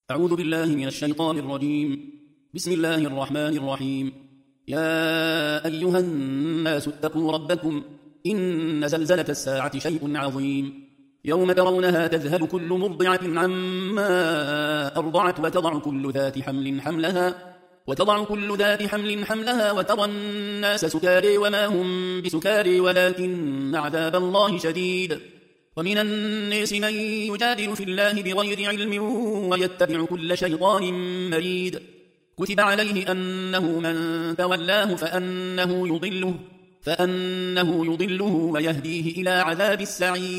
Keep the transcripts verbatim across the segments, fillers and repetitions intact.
أعوذ بالله من الشيطان الرجيم. بسم الله الرحمن الرحيم. يا أيها الناس اتقوا ربكم إن زلزلة الساعة شيء عظيم يوم ترونها تذهل كل مرضعة عما أرضعت وتضع كل ذات حمل حملها وتضع كل ذات حمل حملها وترى الناس سكاري وما هم بسكاري ولكن عذاب الله شديد. ومن الناس من يجادل في الله بغير علم ويتبع كل شيطان مريد. كتب عليه أنه من تولاه فأنه يضله فأنه يضله ويهديه إلى عذاب السعير.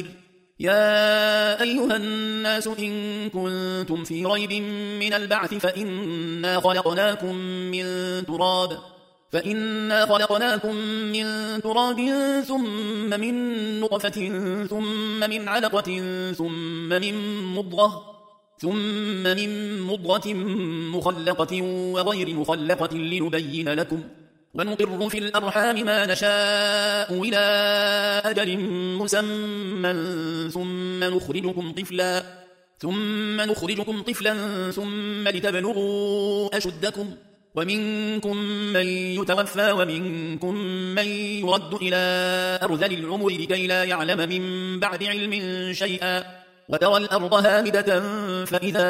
يا أيها الناس إن كنتم في ريب من البعث فإنا خلقناكم من تراب فإنا خلقناكم من تراب ثم من نطفة ثم من علقة ثم من مضغة ثم من مضغة مخلقة وغير مخلقة لنبين لكم ونقر في الأرحام ما نشاء إلى أجل مسمى ثم نخرجكم طفلا ثم نخرجكم طفلا ثم لتبلغوا أشدكم ومنكم من يتوفى ومنكم من يرد إلى أرذل العمر لكي لا يعلم من بعد علم شيئا. وترى الأرض هامدة فإذا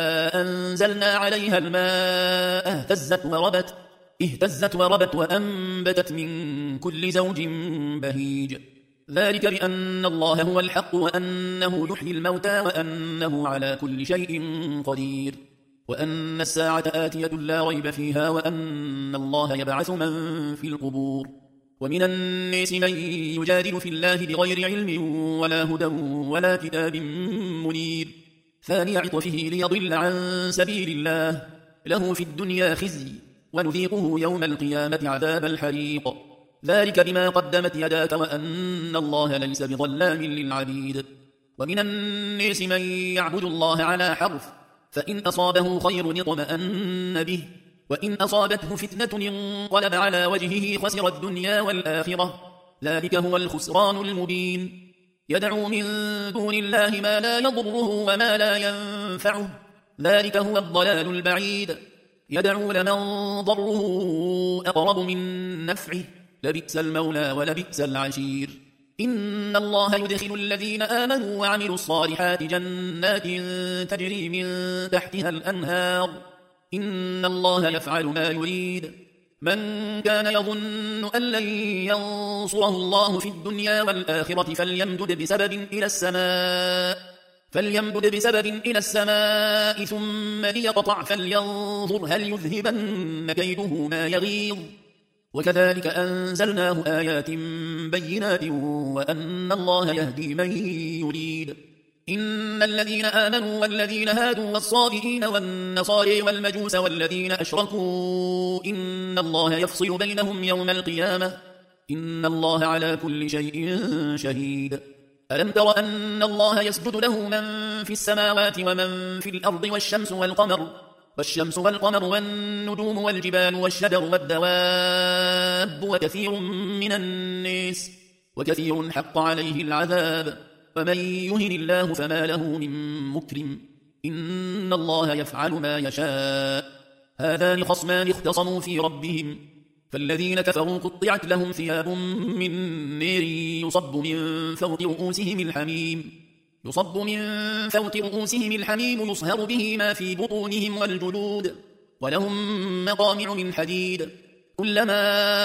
أنزلنا عليها الماء اهتزت وربت اهتزت وربت وأنبتت من كل زوج بهيج. ذلك بأن الله هو الحق وأنه يحيي الموتى وأنه على كل شيء قدير وأن الساعة آتية لا ريب فيها وأن الله يبعث من في القبور. ومن الناس من يجادل في الله بغير علم ولا هدى ولا كتاب منير ثاني عطفه ليضل عن سبيل الله له في الدنيا خزي ونذيقه يوم القيامة عذاب الحريق. ذلك بما قدمت يداك وأن الله ليس بظلام للعبيد. ومن الناس من يعبد الله على حرف فإن أصابه خير اطمأن به وإن أصابته فتنة انقلب على وجهه خسر الدنيا والآخرة ذلك هو الخسران المبين. يدعو من دون الله ما لا يضره وما لا ينفعه ذلك هو الضلال البعيد. يدعو لمن ضره أقرب من نفعه لبئس المولى ولبئس العشير. إن الله يدخل الذين آمنوا وعملوا الصالحات جنات تجري من تحتها الأنهار إن الله يفعل ما يريد. من كان يظن أن لن ينصره الله في الدنيا والآخرة فليمدد بسبب إلى السماء فليمدد بسبب إلى السماء ثم ليقطع فلينظر هل يذهبن كيده ما يغيظ. وكذلك أنزلناه آيات بينات وأن الله يهدي من يريد. إن الذين آمنوا والذين هادوا والصابئين والنصارى والمجوس والذين أشركوا إن الله يفصل بينهم يوم القيامة إن الله على كل شيء شهيد. ألم تر أن الله يسجد له من في السماوات ومن في الأرض والشمس والقمر والشمس والقمر والنجوم والجبال والشجر والدواب وكثير من الناس وكثير حق عليه العذاب ومن يهن الله فما له من مكرم إن الله يفعل ما يشاء. هذان خصمان اختصموا في ربهم فالذين كفروا قطعت لهم ثياب من نار يصب من فوق رؤوسهم الحميم يصب من فوق رؤوسهم الحميم يصهر به ما في بطونهم والجلود ولهم مقامع من حديد كلما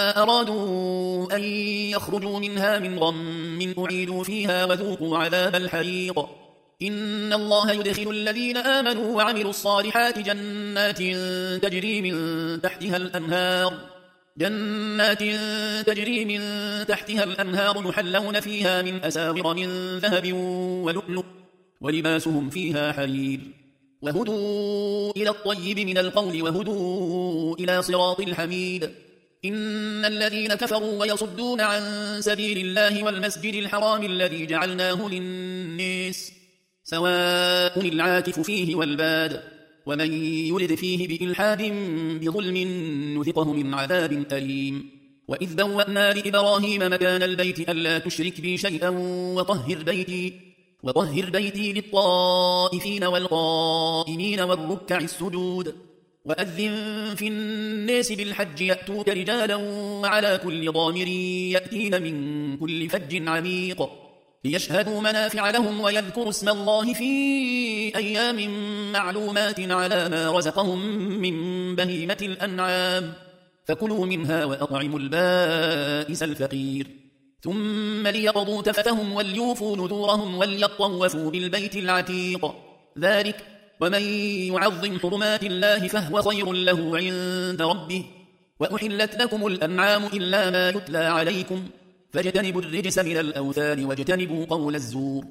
أرادوا أن يخرجوا منها من غم أعيدوا فيها وذوقوا عذاب الحريق. إن الله يدخل الذين آمنوا وعملوا الصالحات جنات تجري من تحتها الأنهار جنات تجري من تحتها الأنهار يحلون فيها من أساور من ذهب ولؤلؤ ولباسهم فيها حرير وهدوا إلى الطيب من القول وهدوا إلى صراط الحميد. إن الذين كفروا ويصدون عن سبيل الله والمسجد الحرام الذي جعلناه للناس سواء العاكف فيه والباد ومن يرد فيه بإلحاد بظلم نذقه من عذاب أليم. وإذ بوأنا لإبراهيم مكان البيت ألا تشرك بي شيئا وطهر بيتي وطهر بيتي للطائفين والقائمين والركع السجود وأذن في الناس بالحج يأتوك رجالا وعلى كل ضامر يأتين من كل فج عميق ليشهدوا منافع لهم ويذكروا اسم الله في أيام معلومات على ما رزقهم من بهيمة الأنعام فكلوا منها وأطعموا البائس الفقير ثم ليقضوا تفتهم وليوفوا نذورهم وليطوفوا بالبيت العتيق ذلك ومن يعظم حرمات الله فهو خير له عند ربه وأحلت لكم الأنعام إلا ما يتلى عليكم فاجتنبوا الرجس من الأوثان واجتنبوا قول الزور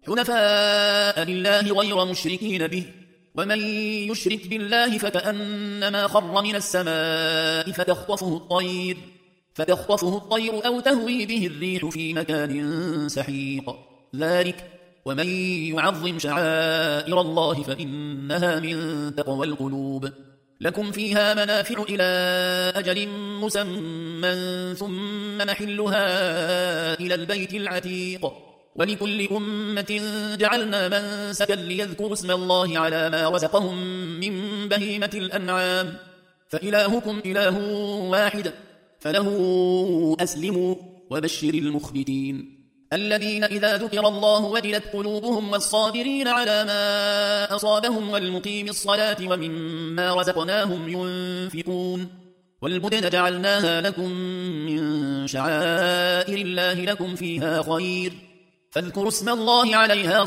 حنفاء لله غير مشركين به ومن يشرك بالله فكأنما خر من السماء فتخطفه الطير فتخطفه الطير أو تهوي به الريح في مكان سحيق ذلك ومن يعظم شعائر الله فإنها من تقوى القلوب لكم فيها منافع إلى أجل مسمى ثم محلها إلى البيت العتيق ولكل أمة جعلنا منسكا ليذكروا اسم الله على ما رزقهم من بهيمة الأنعام فإلهكم إله واحد فله أسلموا وبشر المخبتين الذين إذا ذكر الله وجلت قلوبهم والصابرين على ما أصابهم والمقيم الصلاة ومما رزقناهم ينفقون والبدن جعلناها لكم من شعائر الله لكم فيها خير فاذكروا اسم الله عليها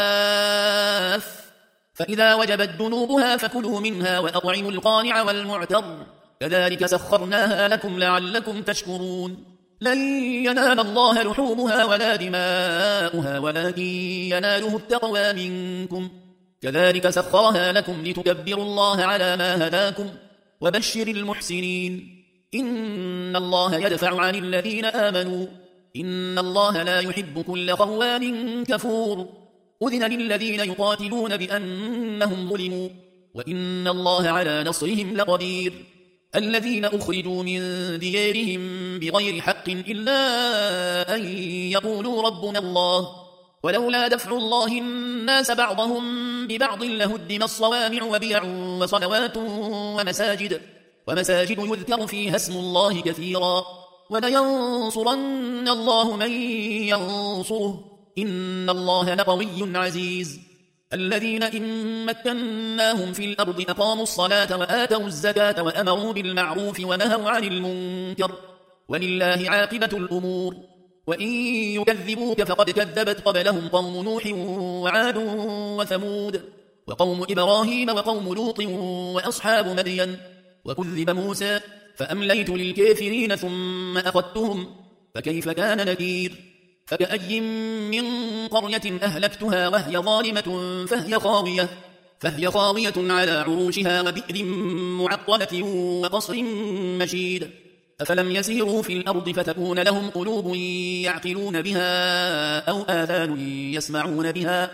صواف فإذا وجبت جنوبها فكلوا منها وأطعموا القانع والمعتر كذلك سخرناها لكم لعلكم تشكرون لن ينال الله لحومها ولا دماؤها ولكن يناله التقوى منكم كذلك سخرها لكم لتكبروا الله على ما هداكم وبشر المحسنين إن الله يدفع عن الذين آمنوا إن الله لا يحب كل خوان كفور أذن للذين يقاتلون بأنهم ظلموا وإن الله على نصرهم لقدير الذين أخرجوا من ديارهم بغير حق إلا أن يقولوا ربنا الله ولولا دفع الله الناس بعضهم ببعض لهدم الصوامع وبيع وصلوات ومساجد ومساجد يذكر فيها اسم الله كثيرا ولينصرن الله من ينصره إن الله لقوي عزيز الذين إن مكناهم في الأرض أقاموا الصلاة وآتوا الزكاة وأمروا بالمعروف ونهوا عن المنكر ولله عاقبة الأمور وإن يكذبوك فقد كذبت قبلهم قوم نوح وعاد وثمود وقوم إبراهيم وقوم لوط وأصحاب مدين وكذب موسى فأمليت للكافرين ثم أخذتهم فكيف كان نكير فكأي من قرية أهلكتها وهي ظالمة فهي خاوية, فهي خاوية على عروشها وبئر معطلة وقصر مشيد أفلم يسيروا في الأرض فتكون لهم قلوب يعقلون بها أو آذان يسمعون بها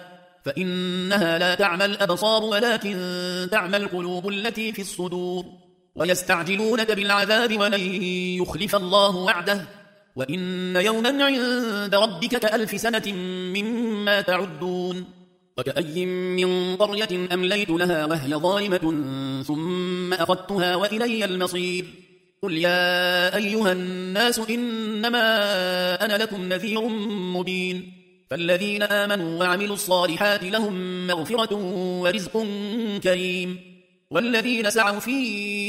فإنها لا تعمى الأبصار ولكن تعمى القلوب التي في الصدور ويستعجلونك بالعذاب ولن يخلف الله وعده وإن يوما عند ربك كألف سنة مما تعدون وكأي من قرية أمليت لها وهي ظالمة ثم أخذتها وإلي المصير قل يا أيها الناس إنما أنا لكم نذير مبين فالذين آمنوا وعملوا الصالحات لهم مغفرة ورزق كريم والذين سعوا في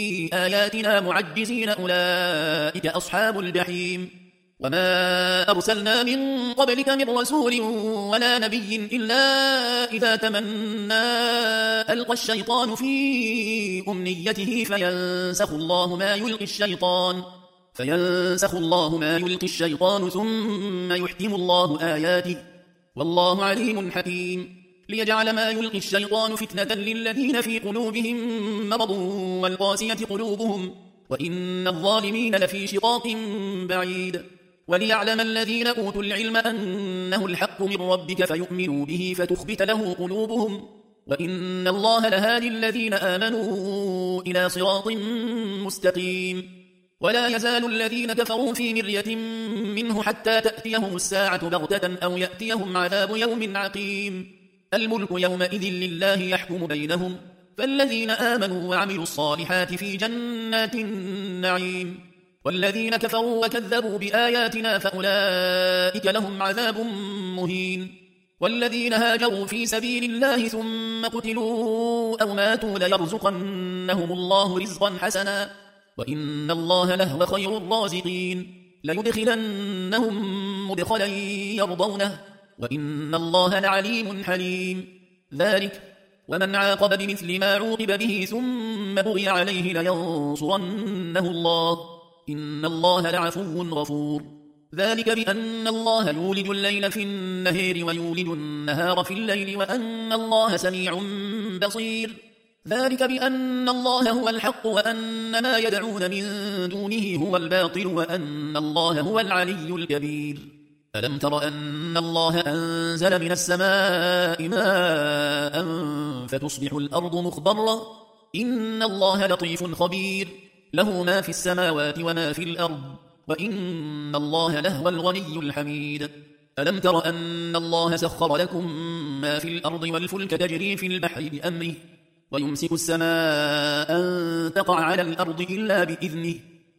آياتنا معجزين أولئك أصحاب الجحيم وما أرسلنا من قبلك من رسول ولا نبي إلا إذا تمنى ألقى الشيطان في أمنيته فينسخ الله ما يلقي الشيطان فينسخ الله ما يلقي الشيطان ثم يحكم الله آياته والله عليم حكيم ليجعل ما يلقي الشيطان فتنة للذين في قلوبهم مرض والقاسية قلوبهم وإن الظالمين لفي شقاق بعيد وليعلم الذين أوتوا العلم أنه الحق من ربك فيؤمنوا به فتخبت له قلوبهم وإن الله لهادي الذين آمنوا إلى صراط مستقيم ولا يزال الذين كفروا في مرية منه حتى تأتيهم الساعة بغتة أو يأتيهم عذاب يوم عقيم الملك يومئذ لله يحكم بينهم فالذين آمنوا وعملوا الصالحات في جنات النعيم والذين كفروا وكذبوا بآياتنا فأولئك لهم عذاب مهين والذين هاجروا في سبيل الله ثم قتلوا أو ماتوا ليرزقنهم الله رزقا حسنا وإن الله لهو خير الرازقين ليدخلنهم مدخلا يرضونه وإن الله لعليم حليم ذلك ومن عاقب بمثل ما عوقب به ثم بغي عليه لينصرنه الله إن الله لعفو غفور ذلك بأن الله يولج الليل في النهار ويولج النهار في الليل وأن الله سميع بصير ذلك بأن الله هو الحق وأن ما يدعون من دونه هو الباطل وأن الله هو العلي الكبير ألم تر أن الله أنزل من السماء ماء فتصبح الأرض مخضرة إن الله لطيف خبير له ما في السماوات وما في الأرض وإن الله لهو الغني الحميد ألم تر أن الله سخر لكم ما في الأرض والفلك تجري في البحر بأمره ويمسك السماء أن تقع على الأرض إلا بإذنه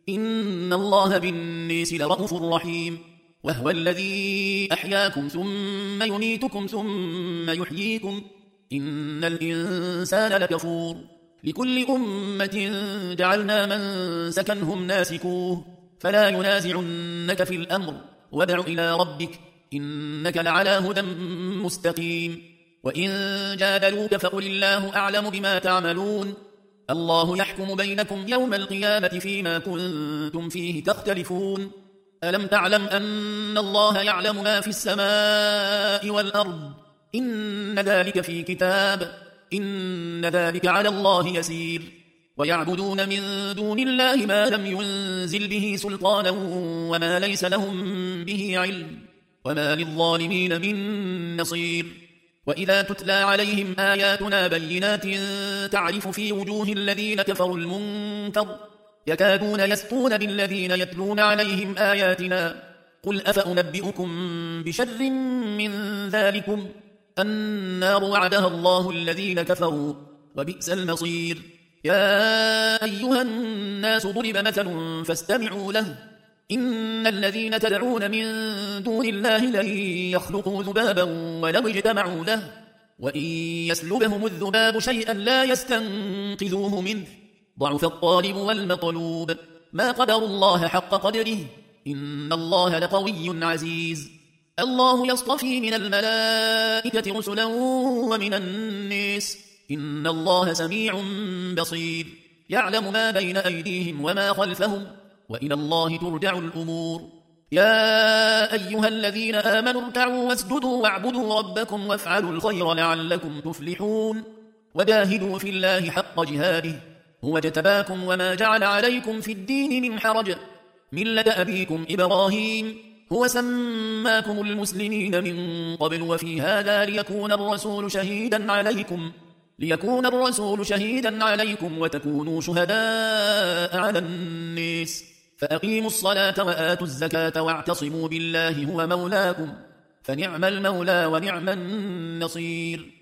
إن الله بالناس لرءوف رحيم وهو الذي أحياكم ثم يميتكم ثم يحييكم إن الإنسان لكفور لكل أمة جعلنا من سكنهم ناسكوه فلا ينازعنك في الأمر وادع إلى ربك إنك لعلى هدى مستقيم وإن جادلوك فقل الله أعلم بما تعملون الله يحكم بينكم يوم القيامة فيما كنتم فيه تختلفون ألم تعلم أن الله يعلم ما في السماء والأرض إن ذلك في كتاب إن ذلك على الله يسير ويعبدون من دون الله ما لم ينزل به سلطانا وما ليس لهم به علم وما للظالمين من نصير وإذا تتلى عليهم آياتنا بينات تعرف في وجوه الذين كفروا المنكر يكادون يسطون بالذين يتلون عليهم آياتنا قل أفأنبئكم بشر من ذلكم النار وعدها الله الذين كفروا وبئس المصير يا أيها الناس ضرب مثل فاستمعوا له إن الذين تدعون من دون الله لن يخلقوا ذبابا ولو اجتمعوا له وإن يسلبهم الذباب شيئا لا يستنقذوه منه ضعف الطالب والمطلوب ما قدر الله حق قدره إن الله لقوي عزيز الله يصطفي من الملائكة رسلا ومن الناس إن الله سميع بصير يعلم ما بين أيديهم وما خلفهم وإلى الله ترجع الأمور يا أيها الذين آمنوا اركعوا واسجدوا واعبدوا ربكم وافعلوا الخير لعلكم تفلحون وجاهدوا في الله حق جهاده هو اجتباكم وما جعل عليكم في الدين من حرج ملة أبيكم إبراهيم هو سماكم المسلمين من قبل وفي هذا ليكون الرسول شهيدا عليكم ليكون الرسول شهيدا عليكم وتكونوا شهداء على الناس فأقيموا الصلاة وآتوا الزكاة واعتصموا بالله هو مولاكم فنعم المولى ونعم النصير